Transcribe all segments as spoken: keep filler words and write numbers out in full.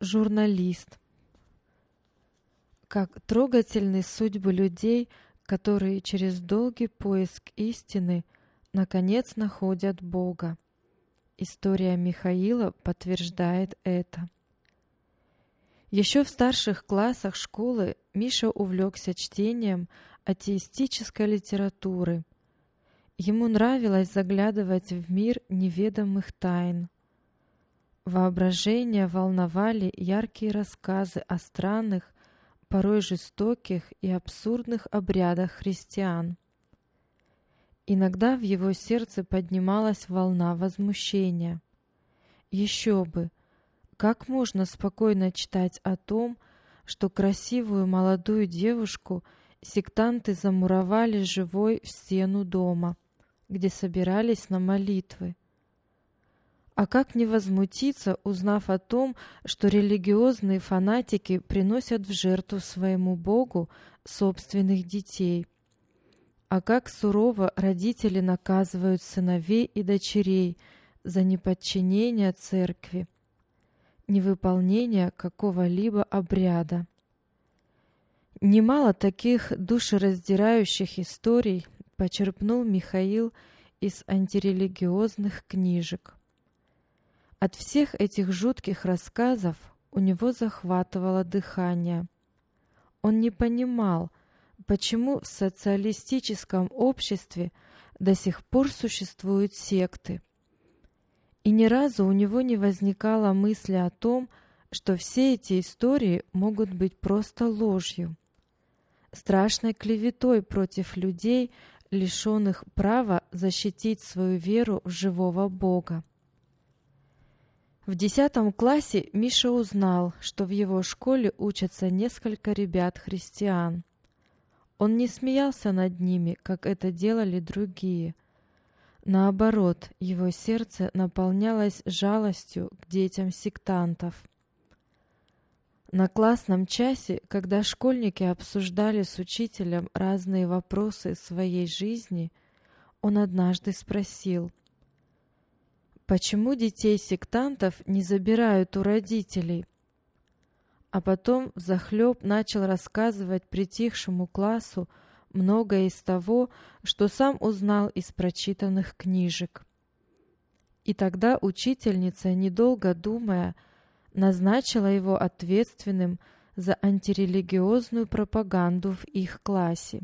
Журналист. Как трогательны судьбы людей, которые через долгий поиск истины наконец находят Бога. История Михаила подтверждает это. Еще в старших классах школы Миша увлекся чтением атеистической литературы. Ему нравилось заглядывать в мир неведомых тайн. Воображение волновали яркие рассказы о странных, порой жестоких и абсурдных обрядах христиан. Иногда в его сердце поднималась волна возмущения. Еще бы! Как можно спокойно читать о том, что красивую молодую девушку сектанты замуровали живой в стену дома, где собирались на молитвы? А как не возмутиться, узнав о том, что религиозные фанатики приносят в жертву своему Богу собственных детей? А как сурово родители наказывают сыновей и дочерей за неподчинение церкви, невыполнение какого-либо обряда? Немало таких душераздирающих историй почерпнул Михаил из антирелигиозных книжек. От всех этих жутких рассказов у него захватывало дыхание. Он не понимал, почему в социалистическом обществе до сих пор существуют секты. И ни разу у него не возникало мысли о том, что все эти истории могут быть просто ложью, страшной клеветой против людей, лишенных права защитить свою веру в живого Бога. В десятом классе Миша узнал, что в его школе учатся несколько ребят-христиан. Он не смеялся над ними, как это делали другие. Наоборот, его сердце наполнялось жалостью к детям сектантов. На классном часе, когда школьники обсуждали с учителем разные вопросы своей жизни, он однажды спросил: «Почему детей сектантов не забирают у родителей?» А потом взахлеб начал рассказывать притихшему классу многое из того, что сам узнал из прочитанных книжек. И тогда учительница, недолго думая, назначила его ответственным за антирелигиозную пропаганду в их классе.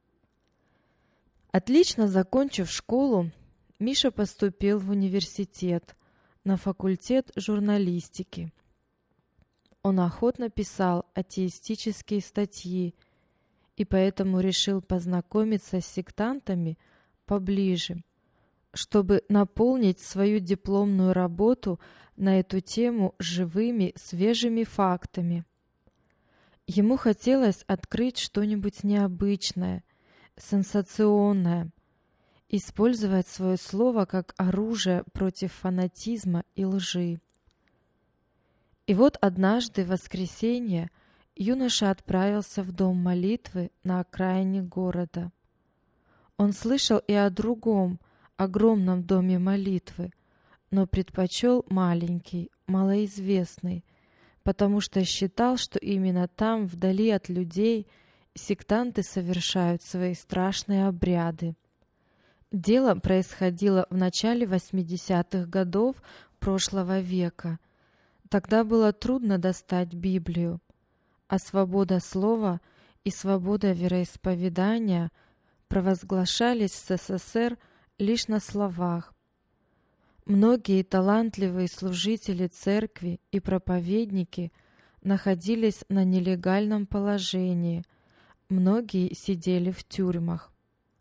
Отлично закончив школу, Миша поступил в университет на факультет журналистики. Он охотно писал атеистические статьи и поэтому решил познакомиться с сектантами поближе, чтобы наполнить свою дипломную работу на эту тему живыми, свежими фактами. Ему хотелось открыть что-нибудь необычное, сенсационное, использовать свое слово как оружие против фанатизма и лжи. И вот однажды в воскресенье юноша отправился в дом молитвы на окраине города. Он слышал и о другом, огромном доме молитвы, но предпочел маленький, малоизвестный, потому что считал, что именно там, вдали от людей, сектанты совершают свои страшные обряды. Дело происходило в начале восьмидесятых годов прошлого века. Тогда было трудно достать Библию, а свобода слова и свобода вероисповедания провозглашались в СССР лишь на словах. Многие талантливые служители церкви и проповедники находились на нелегальном положении, многие сидели в тюрьмах.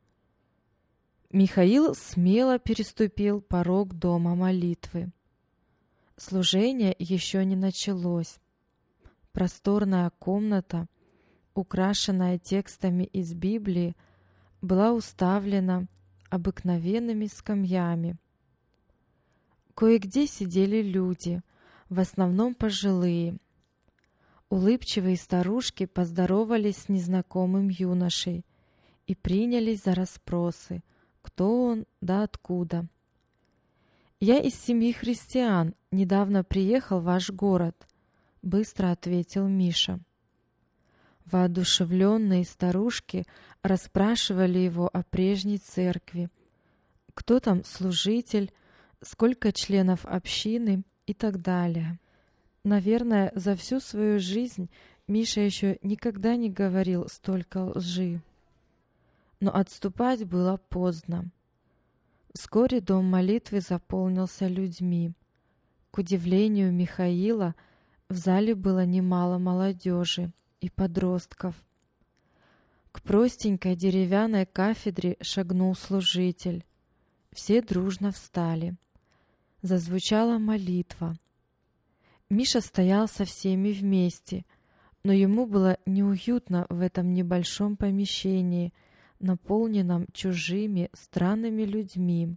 Михаил смело переступил порог дома молитвы. Служение еще не началось. Просторная комната, украшенная текстами из Библии, была уставлена обыкновенными скамьями. Кое-где сидели люди, в основном пожилые. Улыбчивые старушки поздоровались с незнакомым юношей и принялись за расспросы, кто он да откуда. «Я из семьи христиан, недавно приехал в ваш город. быстро ответил Миша. Воодушевленные старушки расспрашивали его о прежней церкви. Кто там служитель, сколько членов общины и так далее. Наверное, за всю свою жизнь Миша еще никогда не говорил столько лжи. Но отступать было поздно. Вскоре дом молитвы заполнился людьми. К удивлению Михаила, в зале было немало молодежи и подростков. К простенькой деревянной кафедре шагнул служитель. Все дружно встали. Зазвучала молитва. Миша стоял со всеми вместе, но ему было неуютно в этом небольшом помещении, наполненном чужими, странными людьми.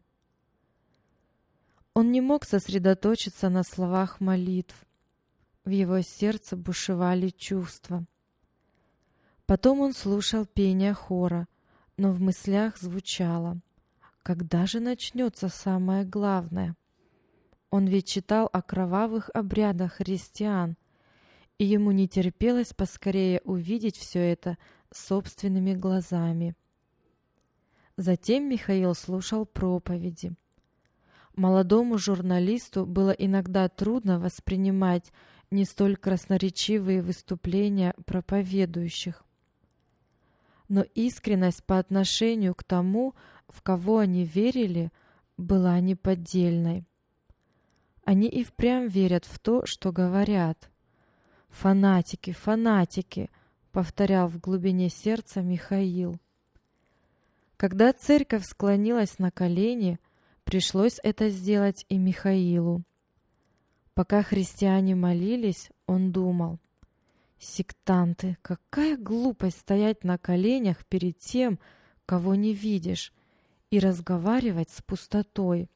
Он не мог сосредоточиться на словах молитв. В его сердце бушевали чувства. Потом он слушал пение хора, но в мыслях звучало: когда же начнется самое главное? Он ведь читал о кровавых обрядах христиан, и ему не терпелось поскорее увидеть все это собственными глазами. Затем Михаил слушал проповеди. Молодому журналисту было иногда трудно воспринимать не столь красноречивые выступления проповедующих. Но искренность по отношению к тому, в кого они верили, была неподдельной. Они и впрямь верят в то, что говорят. «Фанатики, фанатики!» — повторял в глубине сердца Михаил. Когда церковь склонилась на колени, пришлось это сделать и Михаилу. Пока христиане молились, он думал: «Сектанты, какая глупость стоять на коленях перед тем, кого не видишь, и разговаривать с пустотой».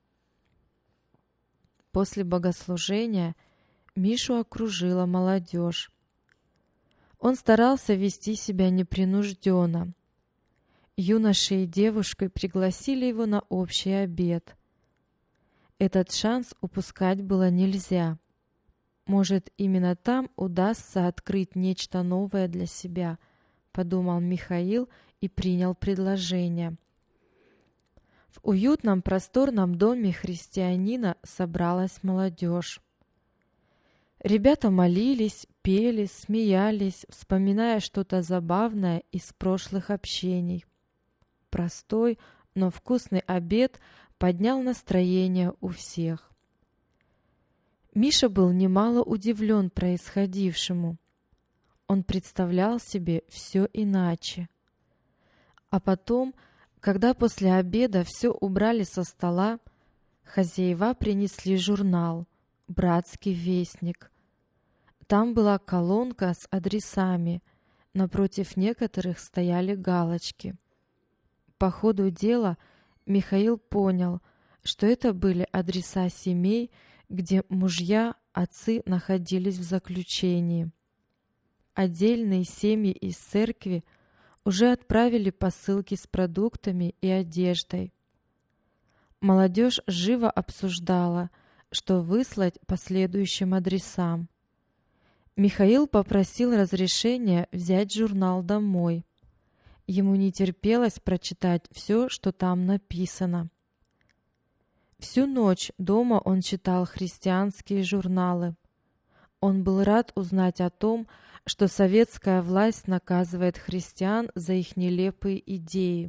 После богослужения Мишу окружила молодежь. Он старался вести себя непринужденно. Юноши и девушки пригласили его на общий обед. Этот шанс упускать было нельзя. Может, именно там удастся открыть нечто новое для себя, подумал Михаил и принял предложение. В уютном просторном доме христианина собралась молодежь. Ребята молились, пели, смеялись, вспоминая что-то забавное из прошлых общений. Простой, но вкусный обед поднял настроение у всех. Миша был немало удивлен происходившему. Он представлял себе все иначе. А потом, когда после обеда все убрали со стола, хозяева принесли журнал «Братский вестник». Там была колонка с адресами, напротив некоторых стояли галочки. По ходу дела Михаил понял, что это были адреса семей, где мужья, отцы находились в заключении. Отдельные семьи из церкви уже отправили посылки с продуктами и одеждой. Молодежь живо обсуждала, что выслать по следующим адресам. Михаил попросил разрешения взять журнал домой. Ему не терпелось прочитать все, что там написано. Всю ночь дома он читал христианские журналы. Он был рад узнать о том, что советская власть наказывает христиан за их нелепые идеи.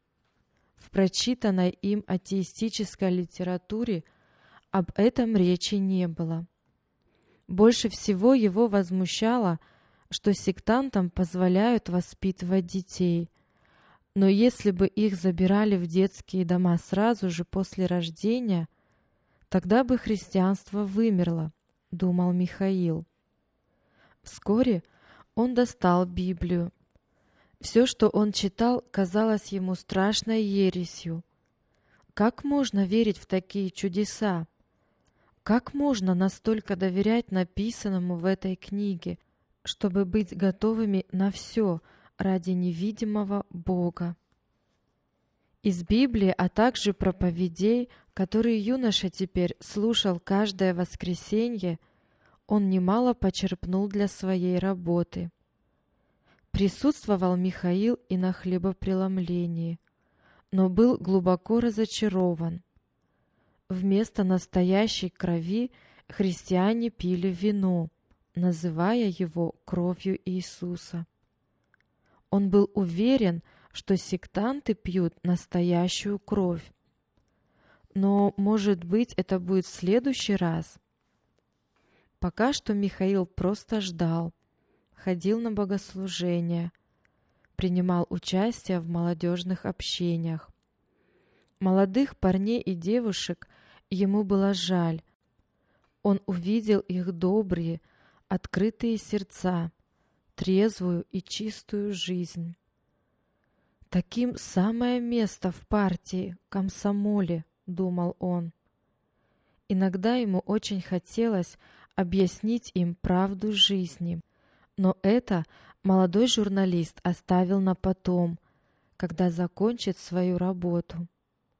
В прочитанной им атеистической литературе об этом речи не было. Больше всего его возмущало, что сектантам позволяют воспитывать детей. Но если бы их забирали в детские дома сразу же после рождения, тогда бы христианство вымерло, думал Михаил. Вскоре он достал Библию. Все, что он читал, казалось ему страшной ересью. Как можно верить в такие чудеса? Как можно настолько доверять написанному в этой книге, чтобы быть готовыми на все ради невидимого Бога? Из Библии, а также проповедей, которые юноша теперь слушал каждое воскресенье, он немало почерпнул для своей работы. Присутствовал Михаил и на хлебопреломлении, но был глубоко разочарован. Вместо настоящей крови христиане пили вино, называя его кровью Иисуса. Он был уверен, что сектанты пьют настоящую кровь. Но, может быть, это будет в следующий раз? Пока что Михаил просто ждал, ходил на богослужения, принимал участие в молодежных общениях. Молодых парней и девушек ему было жаль. Он увидел их добрые, открытые сердца, трезвую и чистую жизнь. Таким самое место в партии, комсомоле, думал он. Иногда ему очень хотелось объяснить им правду жизни, но это молодой журналист оставил на потом, когда закончит свою работу.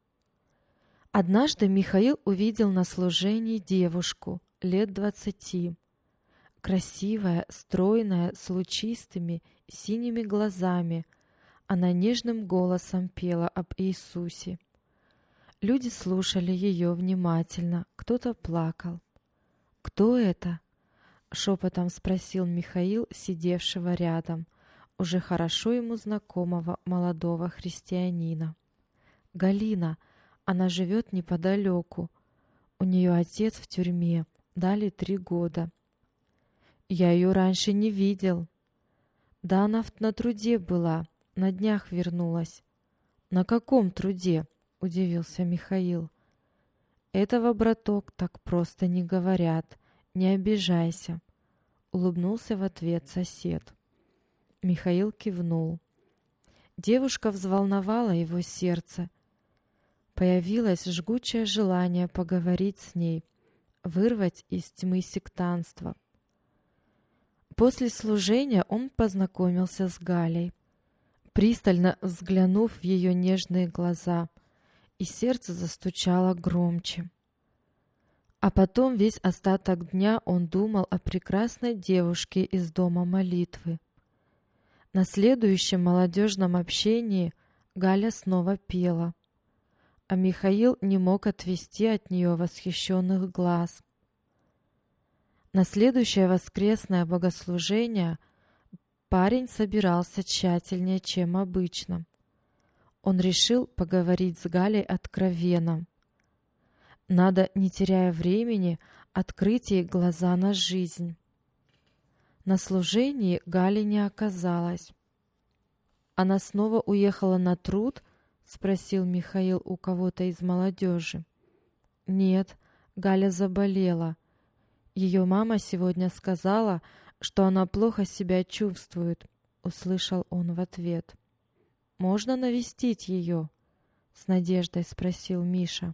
Однажды Михаил увидел на служении девушку лет двадцати. Красивая, стройная, с лучистыми синими глазами, она нежным голосом пела об Иисусе. Люди слушали ее внимательно, кто-то плакал. «Кто это?» — шепотом спросил Михаил, сидевшего рядом, уже хорошо ему знакомого молодого христианина. «Галина, она живет неподалеку. У нее отец в тюрьме, дали три года. Я ее раньше не видел. Да она на труде была, на днях вернулась». «На каком труде?» — удивился Михаил. «Этого, браток, так просто не говорят. Не обижайся», — улыбнулся в ответ сосед. Михаил кивнул. Девушка взволновала его сердце. Появилось жгучее желание поговорить с ней, вырвать из тьмы сектантства. После служения он познакомился с Галей. Пристально взглянув в ее нежные глаза, и сердце застучало громче. А потом весь остаток дня он думал о прекрасной девушке из дома молитвы. На следующем молодежном общении Галя снова пела, а Михаил не мог отвести от нее восхищенных глаз. На следующее воскресное богослужение парень собирался тщательнее, чем обычно. Он решил поговорить с Галей откровенно. Надо, не теряя времени, открыть ей глаза на жизнь. На служении Гали не оказалось. «Она снова уехала на труд?» — спросил Михаил у кого-то из молодежи. «Нет, Галя заболела. Ее мама сегодня сказала, что она плохо себя чувствует», — услышал он в ответ. «Можно навестить ее?» — с надеждой спросил Миша.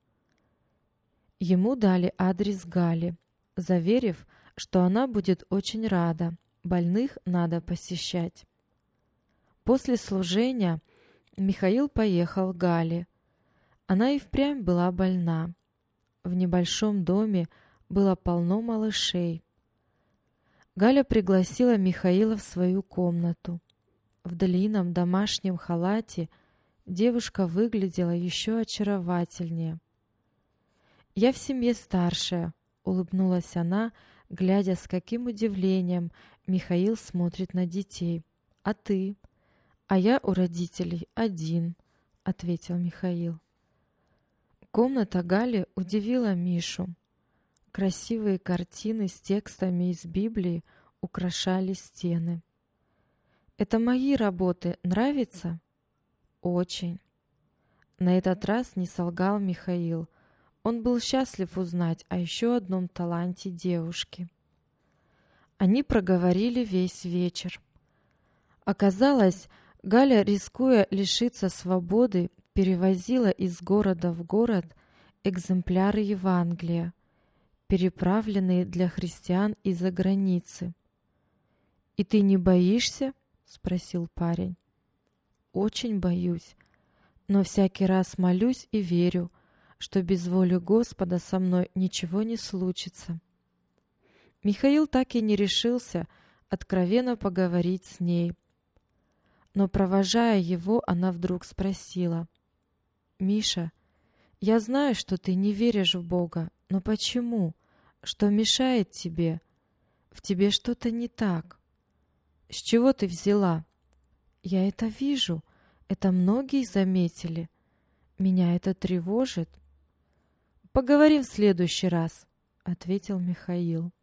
Ему дали адрес Гали, заверив, что она будет очень рада, больных надо посещать. После служения Михаил поехал к Гале. Она и впрямь была больна. В небольшом доме было полно малышей. Галя пригласила Михаила в свою комнату. В длинном домашнем халате девушка выглядела еще очаровательнее. «Я в семье старшая», — улыбнулась она, глядя, с каким удивлением Михаил смотрит на детей. «А ты?» «А я у родителей один», — ответил Михаил. Комната Гали удивила Мишу. Красивые картины с текстами из Библии украшали стены. «Это мои работы, нравится?» «Очень». На этот раз не солгал Михаил. Он был счастлив узнать о еще одном таланте девушки. Они проговорили весь вечер. Оказалось, Галя, рискуя лишиться свободы, перевозила из города в город экземпляры Евангелия, переправленные для христиан из-за границы. «И ты не боишься?» — спросил парень. «Очень боюсь, но всякий раз молюсь и верю, что без воли Господа со мной ничего не случится». Михаил так и не решился откровенно поговорить с ней. Но, провожая его, она вдруг спросила: «Миша, я знаю, что ты не веришь в Бога, но почему? Что мешает тебе? В тебе что-то не так. С чего ты взяла?» «Я это вижу, это многие заметили. Меня это тревожит». «Поговорим в следующий раз», — ответил Михаил.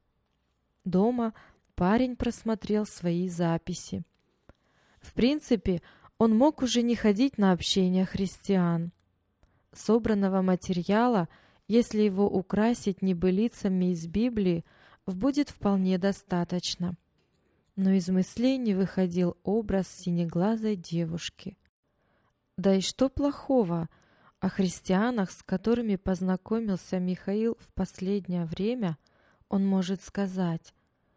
Дома парень просмотрел свои записи. В принципе, он мог уже не ходить на общение христиан. Собранного материала, если его украсить небылицами из Библии, будет вполне достаточно. Но из мыслей не выходил образ синеглазой девушки. Да и что плохого о христианах, с которыми познакомился Михаил в последнее время, он может сказать?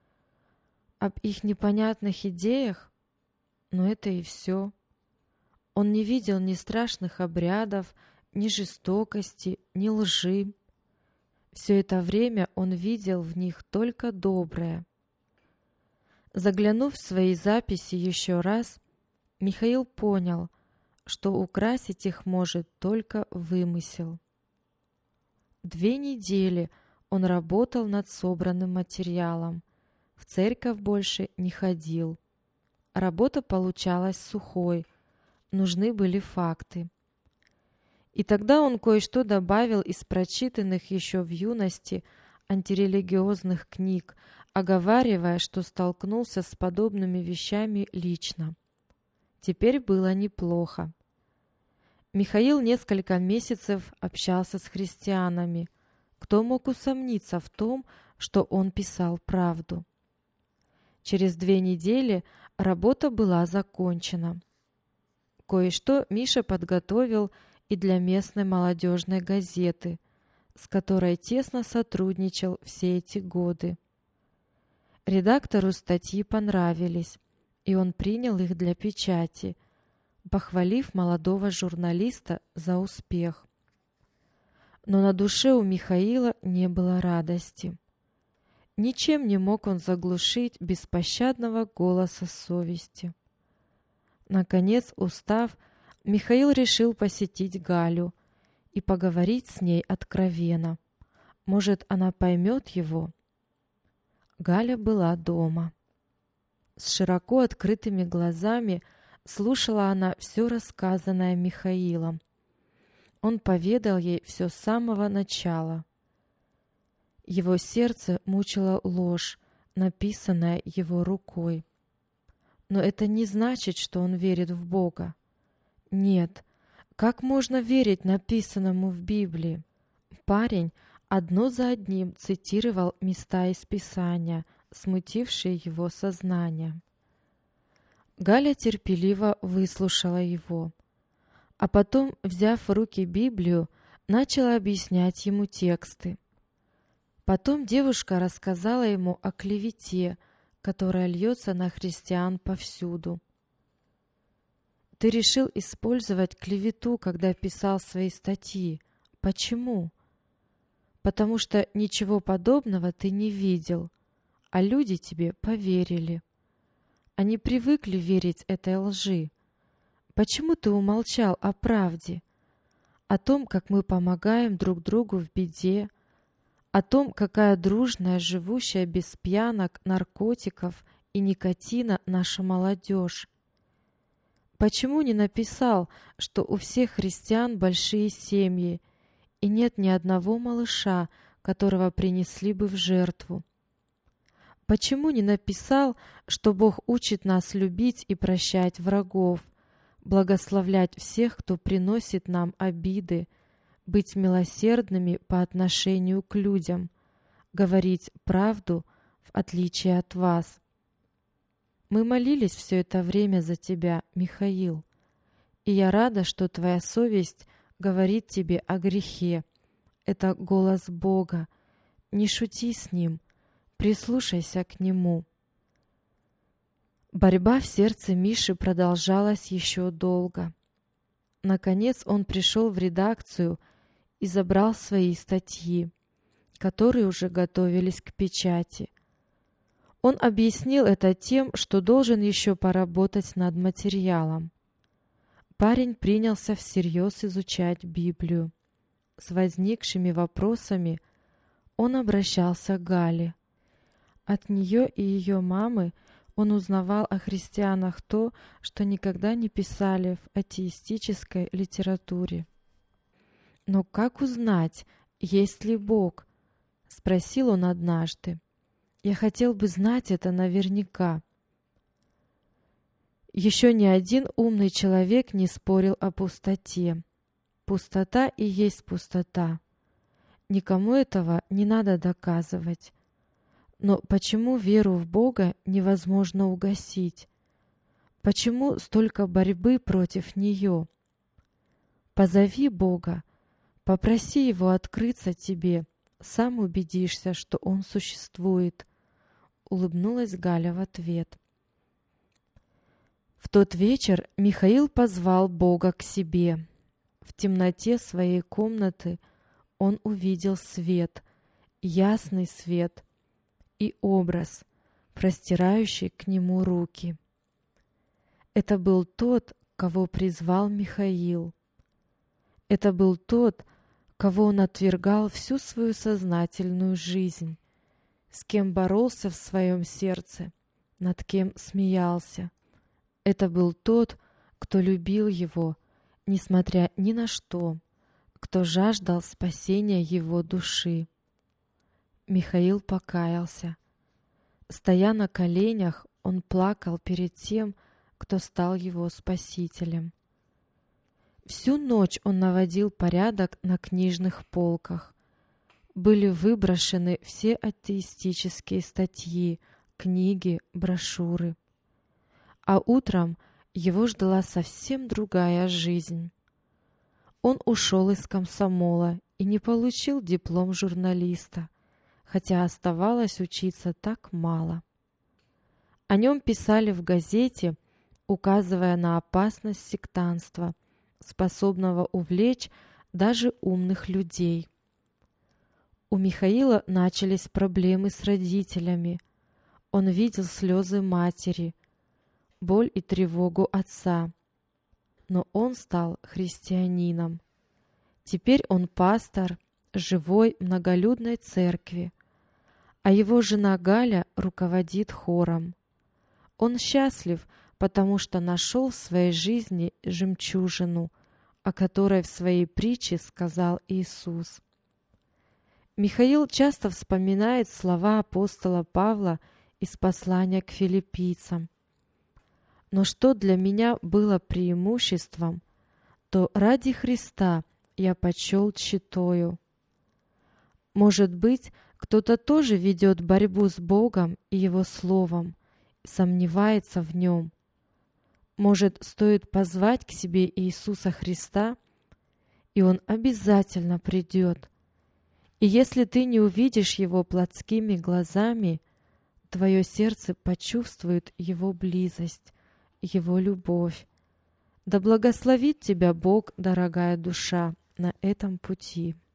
Об их непонятных идеях? Но это и все. Он не видел ни страшных обрядов, ни жестокости, ни лжи. Все это время он видел в них только доброе. Заглянув в свои записи еще раз, Михаил понял, что украсить их может только вымысел. Две недели он работал над собранным материалом, в церковь больше не ходил. Работа получалась сухой, нужны были факты. И тогда он кое-что добавил из прочитанных еще в юности антирелигиозных книг, оговаривая, что столкнулся с подобными вещами лично. Теперь было неплохо. Михаил несколько месяцев общался с христианами. Кто мог усомниться в том, что он писал правду? Через две недели работа была закончена. Кое-что Миша подготовил и для местной молодежной газеты, с которой тесно сотрудничал все эти годы. Редактору статьи понравились, и он принял их для печати, похвалив молодого журналиста за успех. Но на душе у Михаила не было радости. Ничем не мог он заглушить беспощадного голоса совести. Наконец, устав, Михаил решил посетить Галю и поговорить с ней откровенно. Может, она поймет его? Галя была дома. С широко открытыми глазами слушала она все рассказанное Михаилом. Он поведал ей все с самого начала. Его сердце мучила ложь, написанная его рукой. Но это не значит, что он верит в Бога. Нет, как можно верить написанному в Библии? Парень одно за одним цитировал места из Писания, смутившие его сознание. Галя терпеливо выслушала его, а потом, взяв в руки Библию, начала объяснять ему тексты. Потом девушка рассказала ему о клевете, которая льется на христиан повсюду. «Ты решил использовать клевету, когда писал свои статьи. Почему?» «Потому что ничего подобного ты не видел, а люди тебе поверили. Они привыкли верить этой лжи. Почему ты умолчал о правде? О том, как мы помогаем друг другу в беде, о том, какая дружная, живущая без пьянок, наркотиков и никотина наша молодежь? Почему не написал, что у всех христиан большие семьи, и нет ни одного малыша, которого принесли бы в жертву? Почему не написал, что Бог учит нас любить и прощать врагов, благословлять всех, кто приносит нам обиды, быть милосердными по отношению к людям, говорить правду в отличие от вас? Мы молились все это время за тебя, Михаил, и я рада, что твоя совесть говорит тебе о грехе. Это голос Бога. Не шути с ним, прислушайся к нему. Борьба в сердце Миши продолжалась еще долго. Наконец он пришел в редакцию и забрал свои статьи, которые уже готовились к печати. Он объяснил это тем, что должен еще поработать над материалом. Парень принялся всерьез изучать Библию. С возникшими вопросами он обращался к Гале. От нее и ее мамы он узнавал о христианах то, что никогда не писали в атеистической литературе. «Но как узнать, есть ли Бог?» — спросил он однажды. «Я хотел бы знать это наверняка». Еще ни один умный человек не спорил о пустоте. Пустота и есть пустота. Никому этого не надо доказывать. Но почему веру в Бога невозможно угасить? Почему столько борьбы против нее? Позови Бога, попроси Его открыться тебе, сам убедишься, что Он существует, — улыбнулась Галя в ответ. В тот вечер Михаил позвал Бога к себе. В темноте своей комнаты он увидел свет, ясный свет, и образ, простирающий к нему руки. Это был тот, кого призвал Михаил. Это был тот, кого он отвергал всю свою сознательную жизнь, с кем боролся в своем сердце, над кем смеялся. Это был тот, кто любил его, несмотря ни на что, кто жаждал спасения его души. Михаил покаялся. Стоя на коленях, он плакал перед тем, кто стал его спасителем. Всю ночь он наводил порядок на книжных полках. Были выброшены все атеистические статьи, книги, брошюры. А утром его ждала совсем другая жизнь. Он ушел из комсомола и не получил диплом журналиста, хотя оставалось учиться так мало. О нем писали в газете, указывая на опасность сектантства, способного увлечь даже умных людей. У Михаила начались проблемы с родителями. Он видел слезы матери, боль и тревогу отца. Но он стал христианином. Теперь он пастор живой многолюдной церкви, а его жена Галя руководит хором. Он счастлив, потому что нашел в своей жизни жемчужину, о которой в своей притче сказал Иисус. Михаил часто вспоминает слова апостола Павла из послания к филиппийцам. «Но что для меня было преимуществом, то ради Христа я почел тщетою». Может быть, кто-то тоже ведет борьбу с Богом и Его Словом, сомневается в Нем. Может, стоит позвать к себе Иисуса Христа, и Он обязательно придет. И если ты не увидишь Его плотскими глазами, твое сердце почувствует Его близость, Его любовь. Да благословит тебя Бог, дорогая душа, на этом пути.